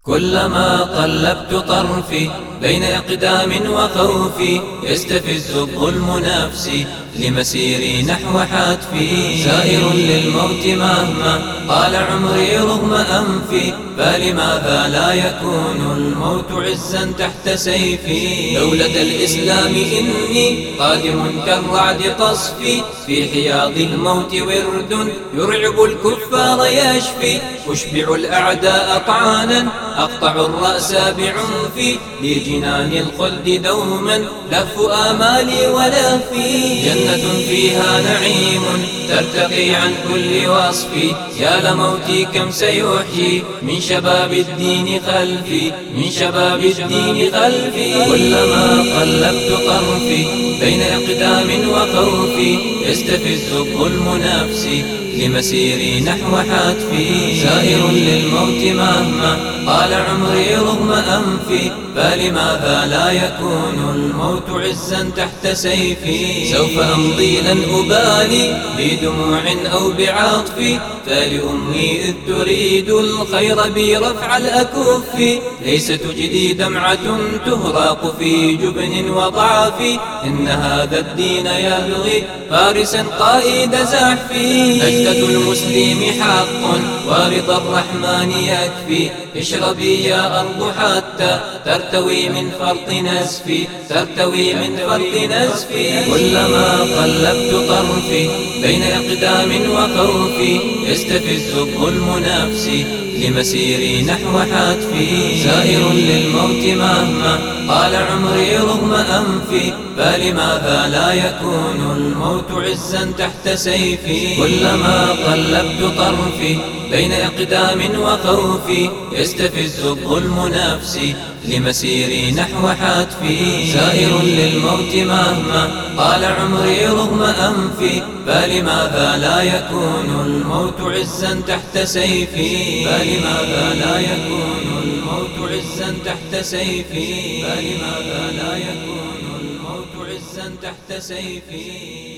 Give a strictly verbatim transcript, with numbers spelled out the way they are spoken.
كلما قلبت طرفي بين إقدام وخوفي يستفز الظلم نفسي لمسيري نحو حتفي. سائر للموت مهما طال عمري رغم أنفي، فلماذا لا يكون الموت عزا تحت سيفي؟ دولة الإسلام إني قادم كالرعد قصفي، في حياض الموت ورد يرعب الكفار يشفي. أشبع الأعداء طعانا أقطع الرأس بعنفي، لجنان الخلد دوما لف آمالي ولهفي. جنة فيها نعيم ترتقي عن كل وصف، يا لموتي كم سيحيي من شباب الدين خلفي، من شباب الدين خلفي. كلما قلبت طرفي بين إقدام وخوفي يستفز الظلم نفسي لمسيري نحو حتفي. سائر للموت مهما طال عمري رغم أنفي، فلماذا لا يكون الموت عزا تحت سيفي؟ سوف أمضي لن أبالي بدموع أو بعطفي، فلأمي إذ تريد الخير بي رفع الأكف. ليس تجدي دمعة تهراق في جبن وضعف، إن هذا الدين يبغي فارسا قائد زحفي. نجدة المسلم حق ورضا الرحمن يكفي، اشربي يا أرض حتى ترتوي من فرط نزفي، ترتوي من فرط نزفي. كلما قلبت طرفي بين إقدام وخوفي يستفز الظلم نفسي لمسيري نحو حتفي. سائر للموت مهما طال عمري رغم أنفي، فلماذا لا يكون الموت عزا تحت سيفي؟ كلما قلبت طرفي بين إقدام وخوفي يستفز الظلم نفسي لمسيري نحو حتفي. سائر للموت مهما طال عمري رغم أنفي، فلماذا لا يكون الموت عزا تحت سيفي؟ فلماذا لا يكون الموت عزا تحت سيفي؟ فلماذا لا يكون الموت عزا تحت سيفي؟